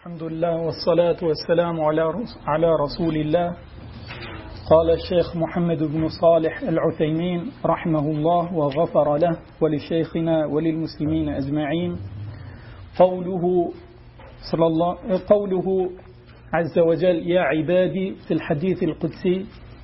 الحمد لله والصلاة والسلام على رسول الله. قال الشيخ محمد بن صالح العثيمين رحمه الله وغفر له ولشيخنا وللمسلمين أجمعين. قوله عز وجل: يا عبادي، في الحديث القدسي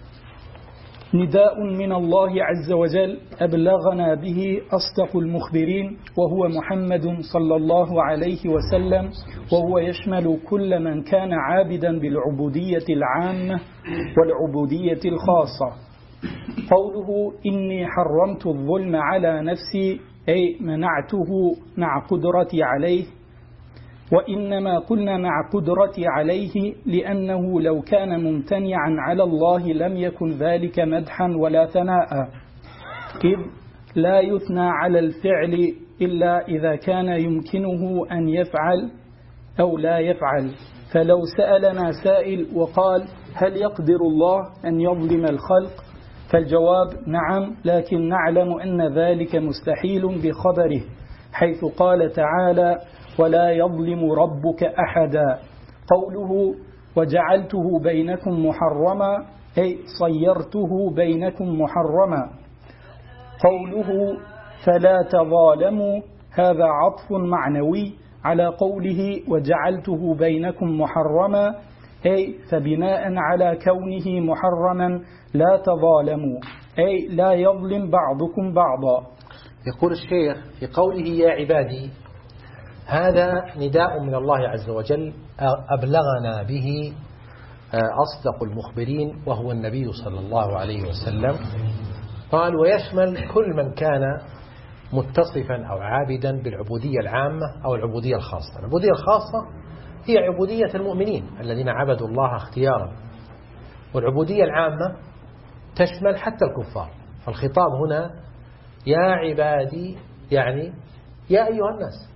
نداء من الله عز وجل أبلغنا به أصدق المخبرين، وهو محمد صلى الله عليه وسلم، وهو يشمل كل من كان عابدا بالعبودية العامة والعبودية الخاصة. قوله: إني حرمت الظلم على نفسي، أي منعته مع قدرتي عليه، وإنما قلنا مع قدرتي عليه لأنه لو كان ممتنعا على الله لم يكن ذلك مدحا ولا ثناء، إذ لا يثنى على الفعل إلا إذا كان يمكنه أن يفعل أو لا يفعل. فلو سألنا سائل وقال: هل يقدر الله أن يظلم الخلق؟ فالجواب: نعم، لكن نعلم أن ذلك مستحيل بخبره، حيث قال تعالى: ولا يظلم ربك أحدا. قوله: وجعلته بينكم محرما، أي صيرته بينكم محرما. قوله: فلا تظالموا، هذا عطف معنوي على قوله وجعلته بينكم محرما، أي فبناء على كونه محرما لا تظالموا، أي لا يظلم بعضكم بعضا. يقول الشيخ في قوله: يا عبادي، هذا نداء من الله عز وجل أبلغنا به أصدق المخبرين وهو النبي صلى الله عليه وسلم. قال: ويشمل كل من كان متصفا أو عابدا بالعبودية العامة أو العبودية الخاصة. العبودية الخاصة هي عبودية المؤمنين الذين عبدوا الله اختيارا، والعبودية العامة تشمل حتى الكفار. فالخطاب هنا يا عبادي، يعني يا أيها الناس،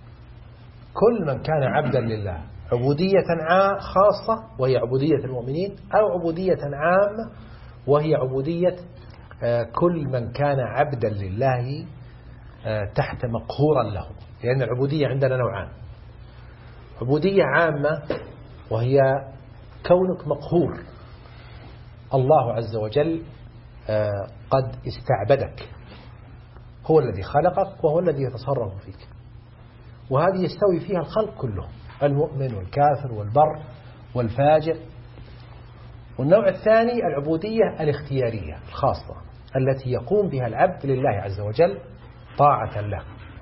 كل من كان عبدا لله، عبودية خاصة وهي عبودية المؤمنين، أو عبودية عامة وهي عبودية كل من كان عبدا لله تحت مقهورا له. لأن العبودية عندنا نوعان: عبودية عامة وهي كونك مقهور، الله عز وجل قد استعبدك، هو الذي خلقك وهو الذي يتصرف فيك، وهذه يستوي فيها الخلق كلهم، المؤمن والكافر والبر والفاجر. والنوع الثاني العبودية الاختيارية الخاصة التي يقوم بها العبد لله عز وجل طاعة له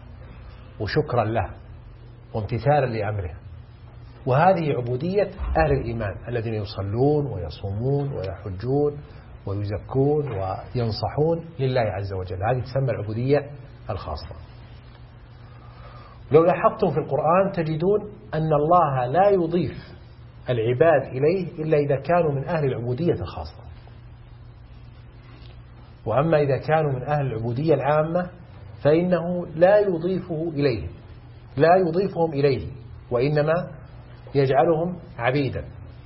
وشكرا له وامتثالا لأمره، وهذه عبودية أهل الإيمان الذين يصلون ويصومون ويحجون ويزكون وينصحون لله عز وجل. هذه تسمى العبودية الخاصة. لو لاحظتم في القرآن تجدون أن الله لا يضيف العباد إليه إلا إذا كانوا من أهل العبودية الخاصة، وأما إذا كانوا من أهل العبودية العامة فإنه لا يضيفهم إليه وإنما يجعلهم عبيدا.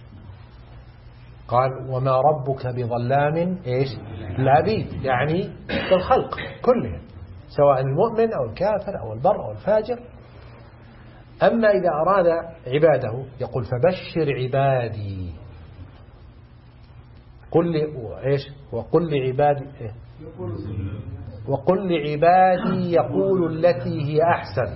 قال: وما ربك بظلام للعبيد، يعني الخلق كلهم، سواء المؤمن أو الكافر أو البر أو الفاجر. أما إذا أراد عباده يقول: فبشر عبادي، وقل لعبادي يقول التي هي أحسن.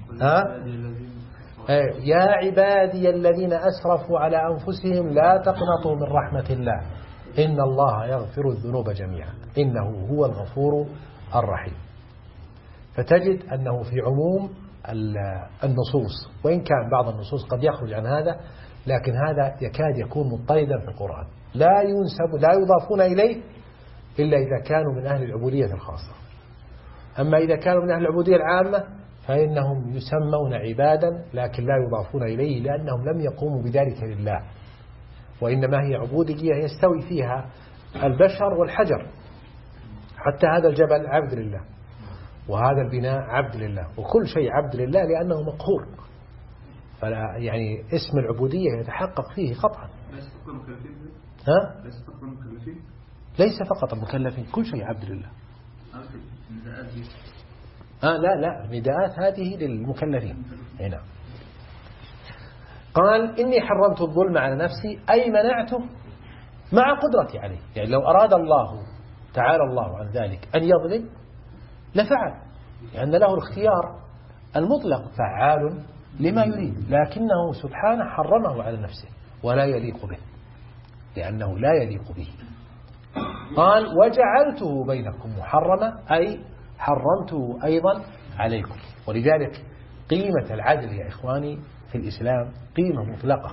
يا عبادي الذين أسرفوا على أنفسهم لا تقنطوا من رحمة الله إن الله يغفر الذنوب جميعا إنه هو الغفور الرحيم. فتجد أنه في عموم النصوص، وإن كان بعض النصوص قد يخرج عن هذا، لكن هذا يكاد يكون مضطردا في القرآن، لا يضافون إليه إلا إذا كانوا من أهل العبودية الخاصة. أما إذا كانوا من أهل العبودية العامة فإنهم يسمون عبادا لكن لا يضافون إليه، لأنهم لم يقوموا بذلك لله، وإنما هي عبودية يستوي فيها البشر والحجر. حتى هذا الجبل عبد لله، وهذا البناء عبد لله، وكل شيء عبد لله لأنه مقهور. فلا يعني اسم العبودية يتحقق فيه قطعا. ليس فقط المكلفين، كل شيء عبد لله. لا نداءات هذه للمكلفين هنا. قال إني حرمت الظلم على نفسي أي منعته مع قدرتي عليه. يعني لو أراد الله تعالى الله عن ذلك أن يظلم لفعل، لأن له الاختيار المطلق فعال لما يريد، لكنه سبحانه حرمه على نفسه ولا يليق به، لأنه لا يليق به. قال وجعلته بينكم محرما أي حرمته أيضا عليكم. ولذلك قيمة العدل يا إخواني في الإسلام قيمة مطلقة،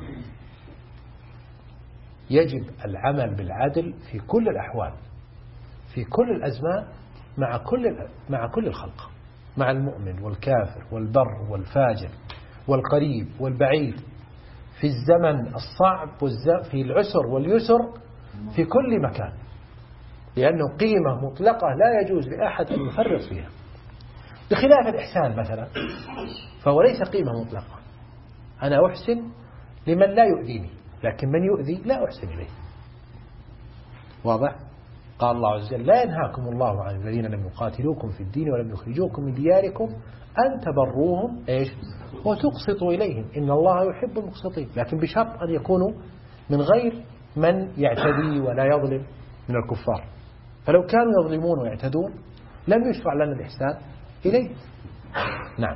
يجب العمل بالعدل في كل الأحوال في كل الأزمان مع كل الخلق، مع المؤمن والكافر والبر والفاجر والقريب والبعيد، في الزمن الصعب في العسر واليسر، في كل مكان، لأنه قيمة مطلقة لا يجوز لأحد أن يفرط فيها. بخلاف الإحسان مثلا فهو ليس قيمة مطلقة، أنا أحسن لمن لا يؤذيني، لكن من يؤذي لا أحسن إليه. واضح؟ قال الله عز وجل لا ينهاكم الله عن الذين لم يقاتلوكم في الدين ولم يخرجوكم من دياركم أن تبروهم وتقسطوا إليهم إن الله يحب المقسطين، لكن بشرط أن يكونوا من غير من يعتدي ولا يظلم من الكفار. فلو كانوا يظلمون ويعتدون لم يشرع لنا الإحسان إليه. نعم.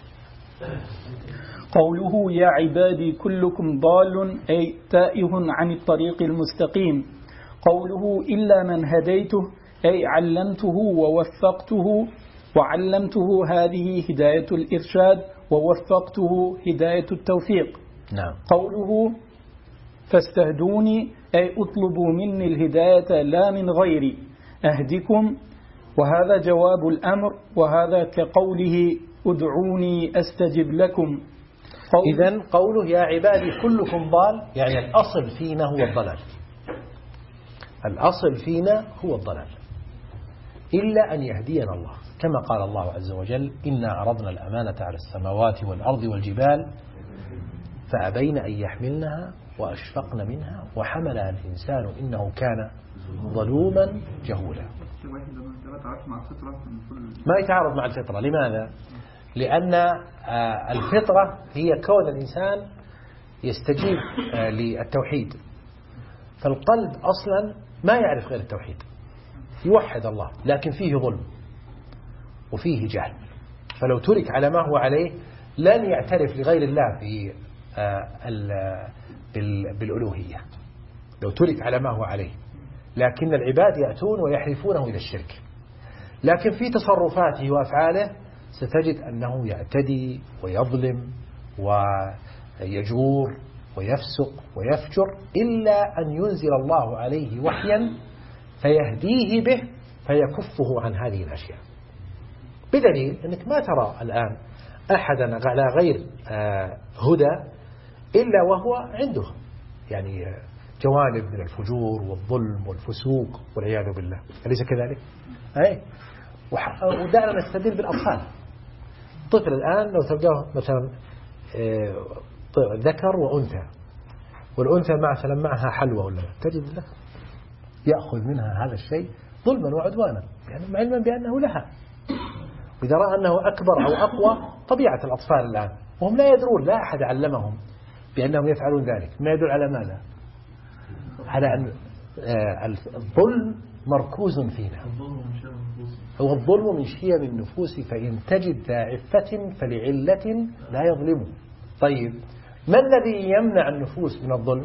قوله يا عبادي كلكم ضال أي تائه عن الطريق المستقيم. قوله إلا من هديته أي علمته ووفقته، وعلمته هذه هداية الإرشاد ووفقته هداية التوفيق. نعم. قوله فاستهدوني أي اطلبوا مني الهداية لا من غيري أهدكم، وهذا جواب الأمر، وهذا كقوله ادعوني أستجب لكم. إذن قوله يا عبادي كلكم ضال يعني الأصل فينا هو الضلال، الأصل فينا هو الضلال إلا أن يهدينا الله، كما قال الله عز وجل إنا عرضنا الأمانة على السماوات والأرض والجبال فأبين أن يحملنها وأشفقن منها وحملها الإنسان إنه كان ظلوما جهولا. ما يتعارض مع الفطرة. لماذا؟ لأن الفطرة هي كون الإنسان يستجيب للتوحيد، فالقلب أصلا ما يعرف غير التوحيد، يوحد الله، لكن فيه ظلم وفيه جهل، فلو ترك على ما هو عليه لن يعترف لغير الله في بالألوهية، لو ترك على ما هو عليه. لكن العباد يأتون ويحرفونه إلى الشرك، لكن في تصرفاته وأفعاله ستجد أنه يعتدي ويظلم ويجور ويفسق ويفجر، إلا أن ينزل الله عليه وحيا فيهديه به فيكفه عن هذه الأشياء. بدليل أنك ما ترى الآن أحدا على غير هدى إلا وهو عنده يعني جوانب من الفجور والظلم والفسوق والعياذ بالله، أليس كذلك؟ ودعنا نستدل بالأطفال. طفل الآن لو تلقاه مثلا ذكر وأنثى، والأنثى مثلا معها حلوى ولا تجد له يأخذ منها هذا الشيء ظلما وعدوانا، يعني علما بأنه لها، وإذا رأى أنه أكبر أو أقوى. طبيعة الأطفال الآن وهم لا يدرون، لا أحد علمهم بأنهم يفعلون ذلك. ما يدل على ماذا؟ على أن الظلم مركوز فينا، هو الظلم من شيم النفوس، فإن تجد ذا عفة فلعلة لا يظلم. طيب ما الذي يمنع النفوس من الظلم؟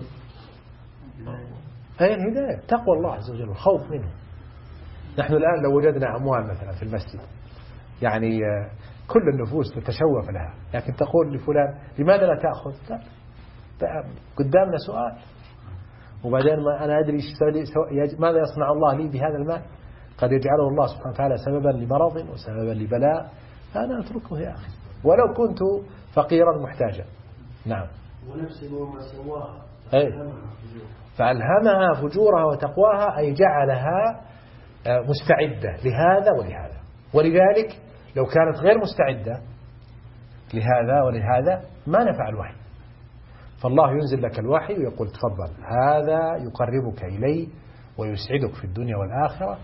هي الهداية، تقوى الله عز وجل والخوف منه. نحن الآن لو وجدنا أموال مثلا في المسجد، يعني كل النفوس تتشوف لها، لكن تقول لفلان لماذا لا تأخذ؟ لا، قدامنا سؤال، وبعدين ما أنا أدري ماذا يصنع الله لي بهذا المال؟ قد يجعله الله سبحانه وتعالى سببا لمرض وسببا لبلاء، فأنا أتركه يا أخي ولو كنت فقيرا محتاجا. نعم. ونفسه وما سواها فألهمها فجورها وتقواها، أي جعلها مستعدة لهذا ولهذا. ولذلك لو كانت غير مستعدة لهذا ولهذا ما نفع الوحي، فالله ينزل لك الوحي ويقول تفضل، هذا يقربك إلي ويسعدك في الدنيا والآخرة،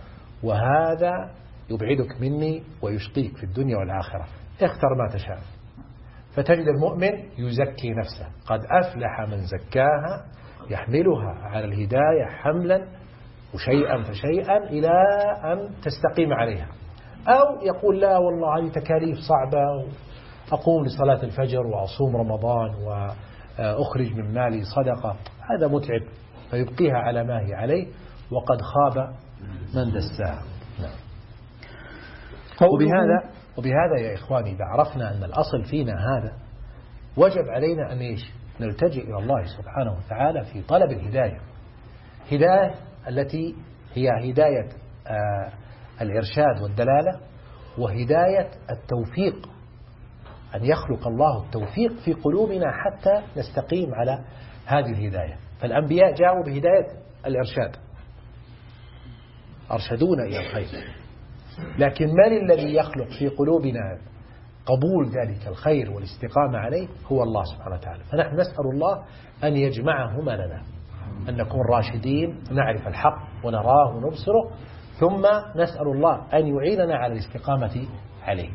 وهذا يبعدك مني ويشقيك في الدنيا والآخرة، اختر ما تشاء. فتجد المؤمن يزكي نفسه، قد أفلح من زكاها، يحملها على الهداية حملا وشيئا فشيئا إلى أن تستقيم عليها. أو يقول لا والله هذه تكاليف صعبة، أقوم لصلاة الفجر وأصوم رمضان وأخرج من مالي صدقة، هذا متعب، فيبقيها على ما هي عليه، وقد خاب من دساها. نعم. وبهذا يا إخواني إذا عرفنا أن الأصل فينا هذا، وجب علينا أن نلتجئ إلى الله سبحانه وتعالى في طلب الهداية، هداية التي هي هداية الإرشاد والدلالة، وهداية التوفيق، أن يخلق الله التوفيق في قلوبنا حتى نستقيم على هذه الهداية. فالأنبياء جاءوا بهداية الإرشاد، أرشدونا إلى الخير، لكن من الذي يخلق في قلوبنا قبول ذلك الخير والاستقامة عليه؟ هو الله سبحانه وتعالى. فنحن نسأل الله أن يجمعهما لنا، أن نكون راشدين، نعرف الحق ونراه ونبصره، ثم نسأل الله أن يعيننا على الاستقامة عليه.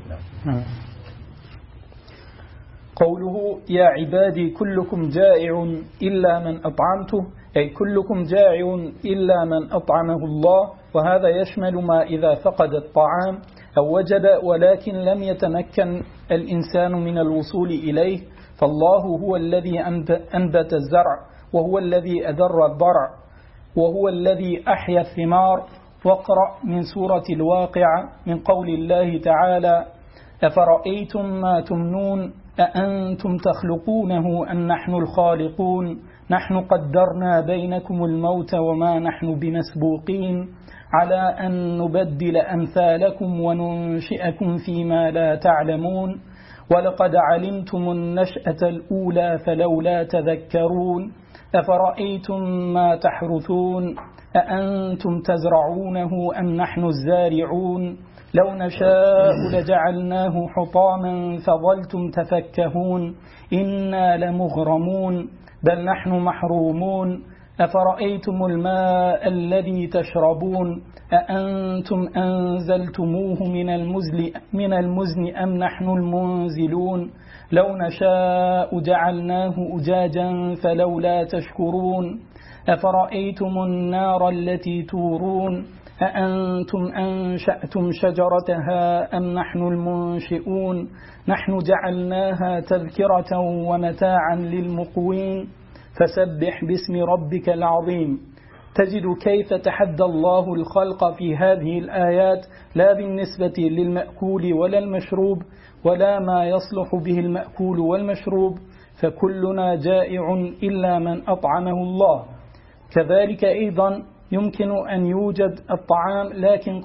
قوله يا عبادي كلكم جائع إلا من أطعمته، أي كلكم جائع إلا من أطعمه الله، وهذا يشمل ما إذا فقد الطعام أو وجد ولكن لم يتمكن الإنسان من الوصول إليه، فالله هو الذي أنبت الزرع، وهو الذي أدر الضرع، وهو الذي أحيا الثمار. واقرأ من سورة الواقعة من قول الله تعالى أفرأيتم ما تمنون أأنتم تخلقونه أم نحن الخالقون نحن قدرنا بينكم الموت وما نحن بمسبوقين على أن نبدل أمثالكم وننشئكم فيما لا تعلمون ولقد علمتم النشأة الأولى فلولا تذكرون أفرأيتم ما تحرثون أأنتم تزرعونه أم نحن الزارعون لو نشاء لجعلناه حطاما فظلتم تفكهون إنا لمغرمون بل نحن محرومون أفرأيتم الماء الذي تشربون أأنتم أنزلتموه من المزن أم نحن المنزلون لو نشاء جعلناه أجاجا فلولا تشكرون أفرأيتم النار التي تورون أأنتم أنشأتم شجرتها أم نحن المنشئون نحن جعلناها تذكرة ومتاعا للمقوين فسبح باسم ربك العظيم. تجد كيف تحدى الله الخلق في هذه الآيات، لا بالنسبة للمأكول ولا المشروب ولا ما يصلح به المأكول والمشروب، فكلنا جائع إلا من أطعمه الله. كذلك أيضا يمكن أن يوجد الطعام لكن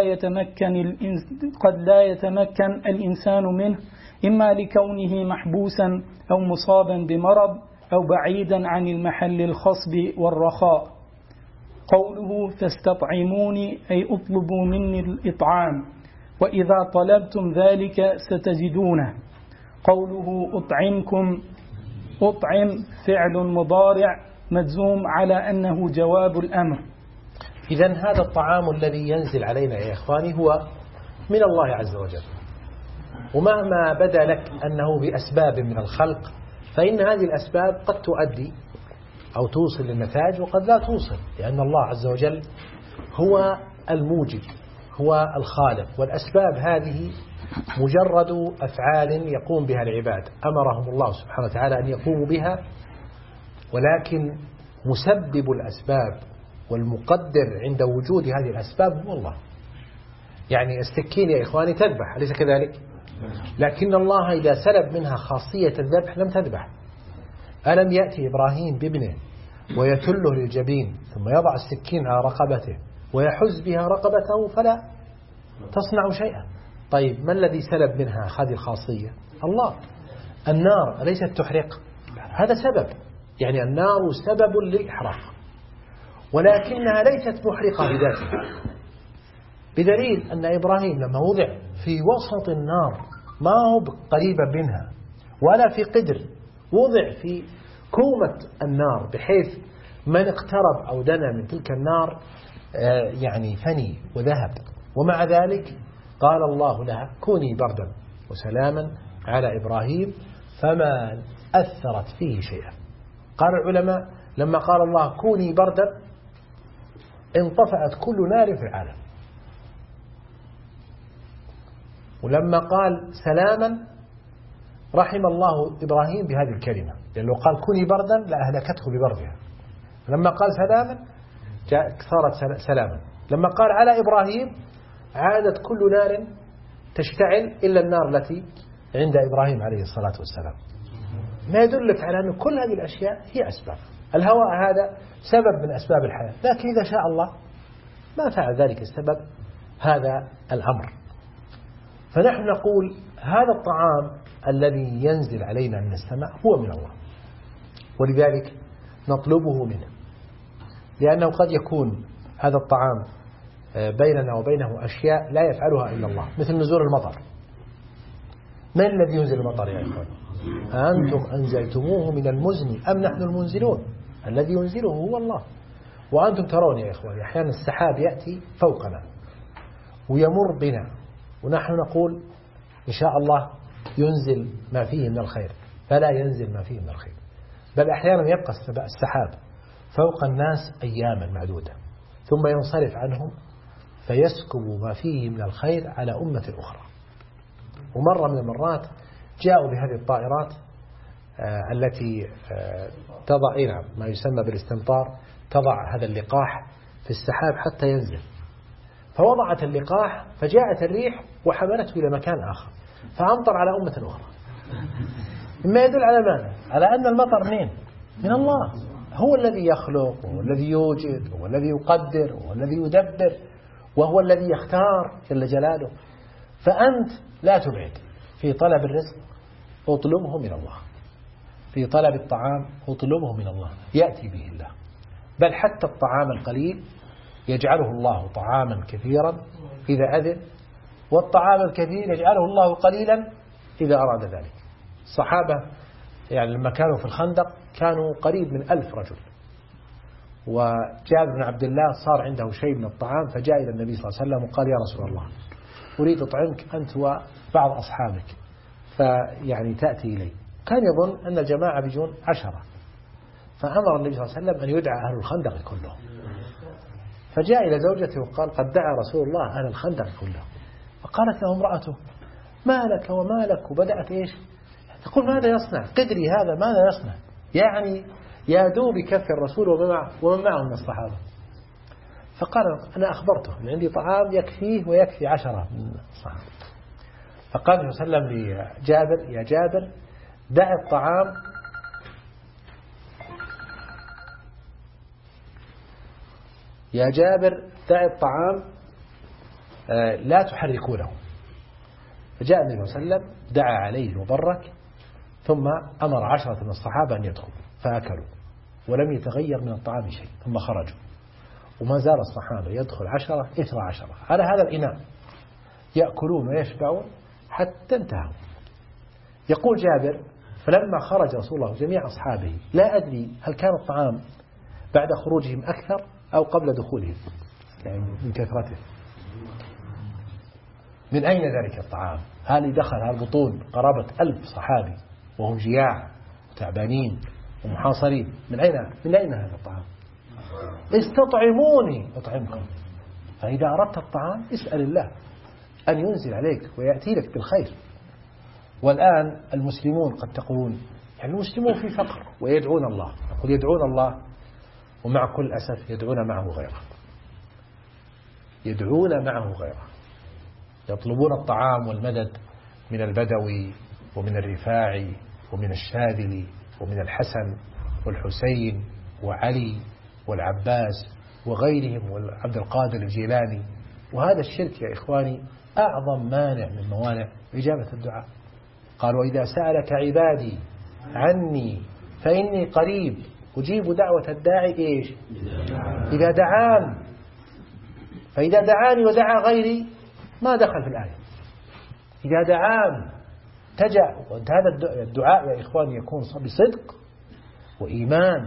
قد لا يتمكن الإنسان منه، إما لكونه محبوسا أو مصابا بمرض أو بعيدا عن المحل الخصب والرخاء. قوله فاستطعموني أي اطلبوا مني الإطعام، وإذا طلبتم ذلك ستجدونه. قوله أطعمكم، أطعم فعل مضارع مجزوم على أنه جواب الأمر. إذن هذا الطعام الذي ينزل علينا يا إخواني هو من الله عز وجل، ومهما بدا لك أنه بأسباب من الخلق فإن هذه الأسباب قد تؤدي أو توصل للنتائج وقد لا توصل، لأن الله عز وجل هو الموجد، هو الخالق، والأسباب هذه مجرد أفعال يقوم بها العباد أمرهم الله سبحانه وتعالى أن يقوموا بها، ولكن مسبب الأسباب والمقدر عند وجود هذه الأسباب هو الله. يعني السكين يا إخواني تذبح، أليس كذلك؟ لكن الله إذا سلب منها خاصية الذبح لم تذبح. ألم يأتي إبراهيم بابنه ويتله للجبين ثم يضع السكين على رقبته ويحز بها رقبته فلا تصنع شيئا؟ طيب ما الذي سلب منها هذه الخاصية؟ الله. النار أليست تحرق؟ هذا سبب، يعني النار سبب للإحراق، ولكنها ليست محرقة بذاتها، بدليل أن إبراهيم لما وضع في وسط النار ما هو قريبا منها ولا في قدر، وضع في كومة النار بحيث من اقترب أو دنا من تلك النار يعني فني وذهب، ومع ذلك قال الله لها كوني بردا وسلاما على إبراهيم فما أثرت فيه شيئا. قال العلماء لما قال الله كوني بردا انطفأت كل نار في العالم، ولما قال سلاما رحم الله إبراهيم بهذه الكلمة، لأنه قال كوني بردا لأهلكته ببردها. لما قال سلاما صارت سلاما. لما قال على إبراهيم عادت كل نار تشتعل إلا النار التي عند إبراهيم عليه الصلاة والسلام. ما يدلك على أن كل هذه الأشياء هي أسباب. الهواء هذا سبب من أسباب الحياة، لكن إذا شاء الله ما فعل ذلك السبب هذا الأمر. فنحن نقول هذا الطعام الذي ينزل علينا من السماء هو من الله، ولذلك نطلبه منه، لأنه قد يكون هذا الطعام بيننا وبينه أشياء لا يفعلها إلا الله، مثل نزول المطر. من الذي ينزل المطر يا إخوان؟ أنتم أنزلتموه من المزن أم نحن المنزلون؟ الذي ينزله هو الله. وأنتم ترون يا إخوان أحيانا السحاب يأتي فوقنا ويمر بنا ونحن نقول إن شاء الله ينزل ما فيه من الخير، فلا ينزل ما فيه من الخير، بل أحيانا يبقى السحاب فوق الناس أياما معدودة ثم ينصرف عنهم فيسكب ما فيه من الخير على أمة أخرى. ومرة من المرات جاءوا بهذه الطائرات التي تضع ما يسمى بالاستمطار، تضع هذا اللقاح في السحاب حتى ينزل، فوضعت اللقاح فجاءت الريح وحملته إلى مكان آخر فأمطر على أمة أخرى. مما يدل على ماذا؟ على أن المطر من الله، هو الذي يخلق وهو الذي يوجد وهو الذي يقدر وهو الذي يدبر وهو الذي يختار جل جلاله. فأنت لا تبعد في طلب الرزق، اطلبه من الله، في طلب الطعام اطلبه من الله يأتي به الله، بل حتى الطعام القليل يجعله الله طعاما كثيرا إذا أذن، والطعام الكثير يجعله الله قليلا إذا أراد ذلك. الصحابة يعني لما كانوا في الخندق كانوا قريب من 1000 رجل، وجابر بن عبد الله صار عنده شيء من الطعام فجاء إلى النبي صلى الله عليه وسلم وقال يا رسول الله أريد أطعمك أنت وبعض أصحابك فيعني تأتي إلي. كان يظن أن الجماعة بيجون 10، فأمر النبي صلى الله عليه وسلم أن يدعى أهل الخندق كلهم، فجاء إلى زوجته وقال قد دعا رسول الله أهل الخندق كلهم. فقالت له امرأته ما لك وما لك، وبدأت إيش تقول ماذا يصنع قدري هذا ماذا يصنع، يعني يا دوب يكفي الرسول ومن معه من الصحابة. فقال أنا أخبرته أن عندي طعام يكفيه ويكفي 10 من الصحابة. فقال النبي صلى الله عليه وسلم لجابر يا جابر دع الطعام يا جابر دع الطعام لا تحركونه. فجاء النبي صلى الله عليه وسلم دعا عليه المبرك ثم أمر 10 من الصحابة أن يدخلوا فأكلوا ولم يتغير من الطعام شيء، ثم خرجوا وما زال الصحابة يدخل 10 إثر 10 على هذا الإناء يأكلون ويشبعون حتى انتهوا. يقول جابر فلما خرج رسول الله جميع أصحابه لا أدري هل كان الطعام بعد خروجهم أكثر أو قبل دخولهم، يعني من كثرته. من أين ذلك الطعام؟ هل دخل هالبطون قرابة 1000 صحابي وهم جياع وتعبانين ومحاصرين، من أين هذا الطعام؟ استطعموني أطعمكم. فإذا أردت الطعام اسأل الله أن ينزل عليك ويأتي لك بالخير. والآن المسلمون قد تقولون يعني المسلمون في فقر ويدعون الله، يقول يدعون الله ومع كل أسف يدعون معه غيره، يدعون معه غيره، يطلبون الطعام والمدد من البدوي ومن الرفاعي ومن الشاذلي ومن الحسن والحسين وعلي والعباس وغيرهم وعبد القادر الجيلاني. وهذا الشرك يا إخواني أعظم مانع من موانع إجابة الدعاء. قال وإذا سألك عبادي عني فإني قريب أجيب دعوة الداعي إيش إذا دعان. فإذا دعاني ودعا غيري ما دخل في الآية. إذا دعان تجع. هذا الدعاء يا إخواني يكون بصدق وإيمان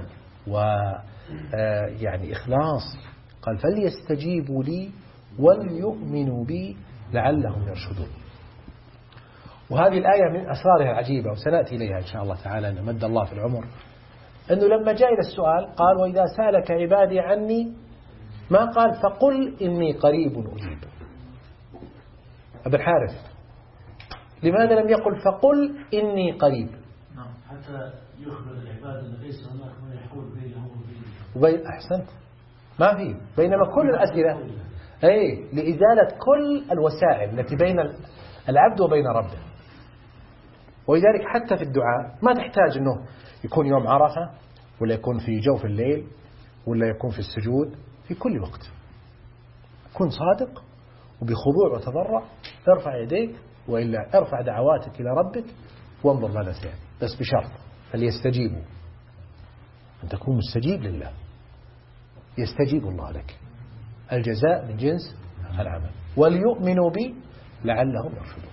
ويعني إخلاص. قال فليستجيبوا لي وليؤمنوا بي لعلهم يرشدون. وهذه الآية من أسرارها العجيبة وسنأتي إليها إن شاء الله تعالى إن مد الله في العمر، أنه لما جاء إلى السؤال قال وإذا سألك عبادي عني، ما قال فقل إني قريب أجيب. أبو الحارث لماذا لم يقل فقل إني قريب؟ نعم، حتى يخبر العباد أن ليس هناك من يحول بينهم وبين أحسنت ما في، بينما كل الأسئلة أي لإزالة كل الوسائل التي بين العبد وبين ربه. ولذلك حتى في الدعاء ما تحتاج أنه يكون يوم عرفة ولا يكون في جوف الليل ولا يكون في السجود، في كل وقت كن صادق وبخضوع وتضرع، ارفع يديك وإلا ارفع دعواتك إلى ربك وانظر ماذا سيأتي، بس بشرط فليستجيبوا، أن تكون مستجيب لله، يستجيب الله لك، الجزاء من جنس العمل، وليؤمنوا بي لعلهم يرشدون.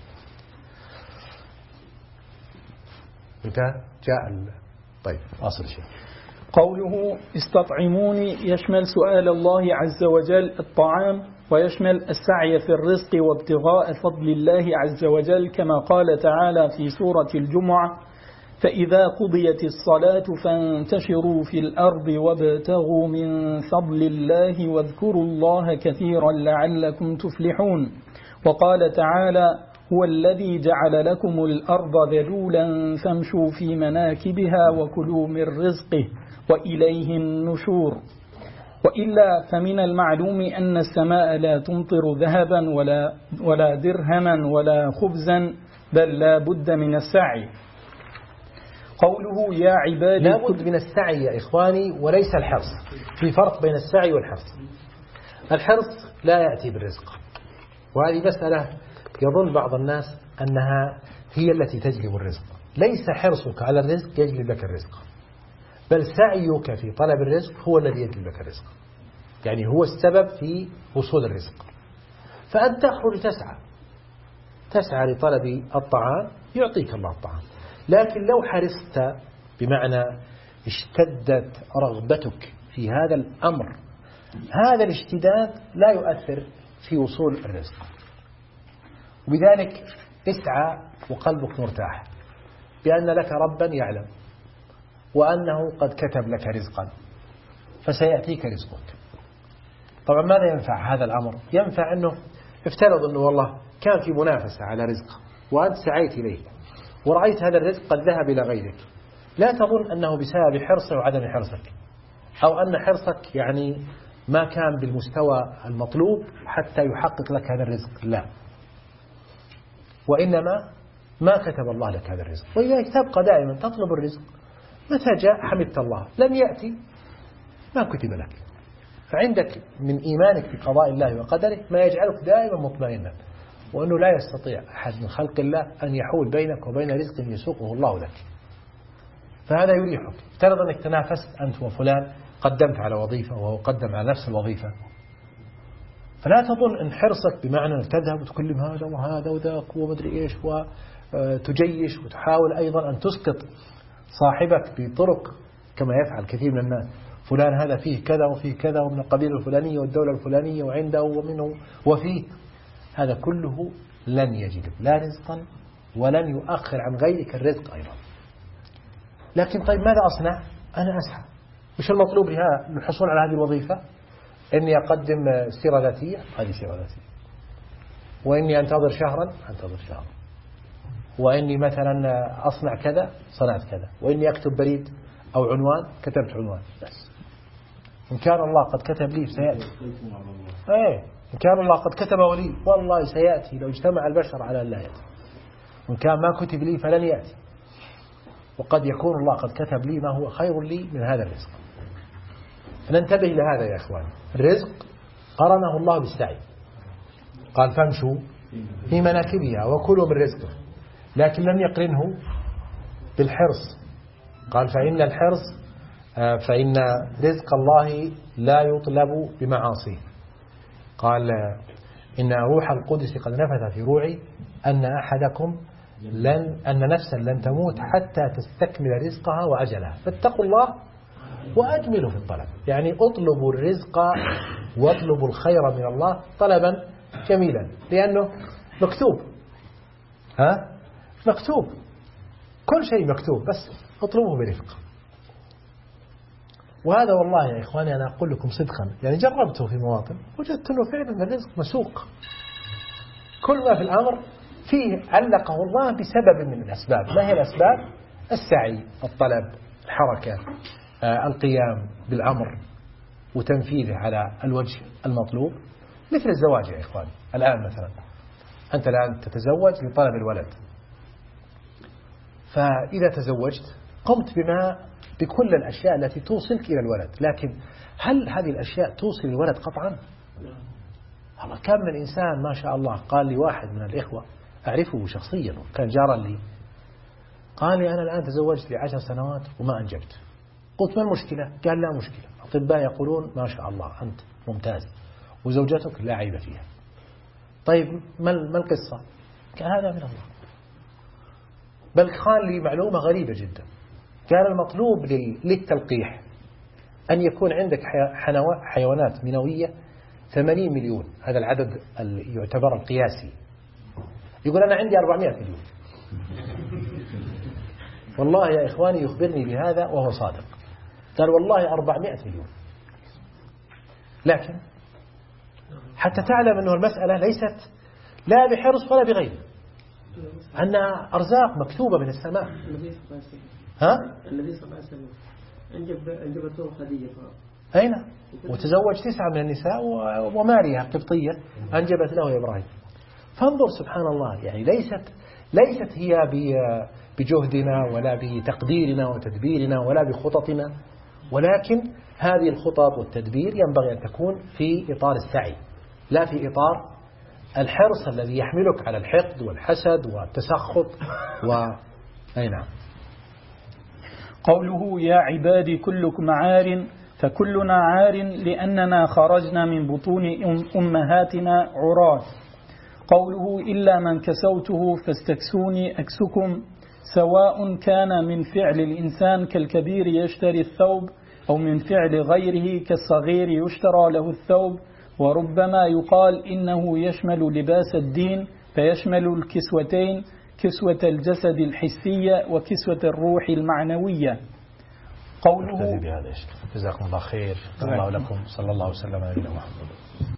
انتهى جاء طيب أصل شيء. قوله استطعموني يشمل سؤال الله عز وجل الطعام، ويشمل السعي في الرزق وابتغاء فضل الله عز وجل، كما قال تعالى في سورة الجمعة فإذا قضيت الصلاة فانتشروا في الأرض وابتغوا من فضل الله واذكروا الله كثيرا لعلكم تفلحون. وقال تعالى هو الذي جعل لكم الأرض ذلولا فامشوا في مناكبها وكلوا من رزقه وإليه النشور. وإلا فمن المعلوم أن السماء لا تمطر ذهبا ولا درهما ولا خبزا، بل لا بد من السعي. قوله يا عبادي لا بد من السعي يا إخواني وليس الحرص، في فرق بين السعي والحرص. الحرص لا يأتي بالرزق، وهذه مسألة يظن بعض الناس أنها هي التي تجلب الرزق. ليس حرصك على الرزق يجلب لك الرزق، بل سعيك في طلب الرزق هو الذي يجلب لك الرزق، يعني هو السبب في وصول الرزق. فأنت تخرج تسعى لطلب الطعام يعطيك الله الطعام، لكن لو حرصت بمعنى اشتدت رغبتك في هذا الأمر، هذا الاشتداد لا يؤثر في وصول الرزق، وبذلك اسعى وقلبك مرتاح بأن لك ربا يعلم وأنه قد كتب لك رزقا فسيأتيك رزقك. طبعا ماذا ينفع هذا الأمر؟ ينفع أنه افترض أنه والله كان في منافسة على رزق وأنت سعيت إليه ورأيت هذا الرزق قد ذهب إلى غيرك، لا تظن أنه بسبب حرصه وعدم حرصك، أو أن حرصك يعني ما كان بالمستوى المطلوب حتى يحقق لك هذا الرزق، لا، وإنما ما كتب الله لك هذا الرزق. ولذلك تبقى دائما تطلب الرزق، متى جاء حمدت الله، لم يأتي ما كتب لك. فعندك من إيمانك بقضاء الله وقدره ما يجعلك دائما مطمئنا، وأنه لا يستطيع أحد من خلق الله أن يحول بينك وبين رزق يسوقه الله لك، فهذا يريحك. افترض أنك تنافست أنت وفلان، قدمت على وظيفة وهو قدم على نفس الوظيفة، فلا تظن أن حرصك بمعنى أنك تذهب وتكلم هذا وهذا وذاك ومدري إيش وتجيش وتحاول أيضا أن تسقط صاحبك بطرق كما يفعل كثير من الناس، فلان هذا فيه كذا وفيه كذا ومن القبيلة الفلانية والدولة الفلانية وعنده ومنه وفيه، هذا كله لن يجلب لا رزقا ولن يؤخر عن غيرك الرزق أيضا. لكن طيب ماذا أصنع؟ أنا أسعى. مش المطلوب للحصول على هذه الوظيفة إني أقدم سيرة ذاتية، هذه سيرة ذاتية، وإني أنتظر شهرا، أنتظر شهرا، وإني مثلا أصنع كذا، صنعت كذا، وإني أكتب بريد أو عنوان، كتبت عنوان، بس. إن كان الله قد كتب لي سيأتي، إن كان الله قد كتب لي والله سيأتي لو اجتمع البشر على أن لا يأتي، وإن كان ما كتب لي فلن يأتي، وقد يكون الله قد كتب لي ما هو خير لي من هذا الرزق. فننتبه لهذا يا إخوان. الرزق قرنه الله بالسعي، قال فامشوا في مناكبها وكلوا من رزقه، لكن لم يقرنه بالحرص، قال فإن رزق الله لا يطلب بمعاصيه. قال إن روح القدس قد نفث في روعي أن نفسا لن تموت حتى تستكمل رزقها وأجلها، فاتقوا الله وأجملوا في الطلب، يعني اطلبوا الرزق واطلبوا الخير من الله طلبا جميلا، لأنه مكتوب مكتوب، كل شيء مكتوب، بس اطلبوه برفق. وهذا والله يا إخواني أنا أقول لكم صدقا، يعني جربته في مواطن وجدت أنه فعلا الرزق مسوق. كل ما في الأمر فيه علقه الله بسبب من الأسباب. ما هي الأسباب؟ السعي، الطلب، الحركة، القيام بالأمر وتنفيذه على الوجه المطلوب. مثل الزواج يا إخواني، الآن مثلا أنت الآن تتزوج لطلب الولد، فإذا تزوجت قمت بكل الأشياء التي توصلك إلى الولد، لكن هل هذه الأشياء توصل الولد قطعا؟ الله كم من إنسان ما شاء الله. قال لي واحد من الإخوة أعرفه شخصيا وكان جارا لي، قال لي أنا الآن تزوجت ل10 سنوات وما أنجبت. قلت ما المشكلة؟ قال لا مشكلة، الأطباء يقولون ما شاء الله أنت ممتاز وزوجتك لا عيب فيها. طيب ما القصة؟ قال هذا من الله. بل قال لي معلومة غريبة جدا، قال المطلوب للتلقيح أن يكون عندك حيوانات منوية 80 مليون، هذا العدد اللي يعتبر القياسي. يقول أنا عندي 400 مليون. والله يا إخواني يخبرني بهذا وهو صادق، قال والله 400 مليون. لكن حتى تعلم أنه المسألة ليست لا بحرص ولا بغير، أنها أرزاق مكتوبة من السماء. ها؟ النبي صلى الله عليه وسلم أنجبته خديجة. أين؟ وتزوج 9 من النساء وماريا قبطية أنجبت له إبراهيم. فانظر سبحان الله، يعني ليست هي بجهدنا ولا بتقديرنا وتدبيرنا ولا بخططنا، ولكن هذه الخطط والتدبير ينبغي أن تكون في إطار السعي، لا في إطار الحرص الذي يحملك على الحقد والحسد والتسخط أي نعم. قوله يا عبادي كلكم عار، فكلنا عار لأننا خرجنا من بطون أمهاتنا عراة. قوله إلا من كسوته فاستكسوني أكسكم، سواء كان من فعل الإنسان كالكبير يشتري الثوب أو من فعل غيره كالصغير يشترى له الثوب. وربما يقال إنه يشمل لباس الدين، فيشمل الكسوتين، كسوة الجسد الحسية وكسوة الروح المعنوية. قوله جزاكم الله خير، الله لكم، صلى الله وسلم على نبينا محمد.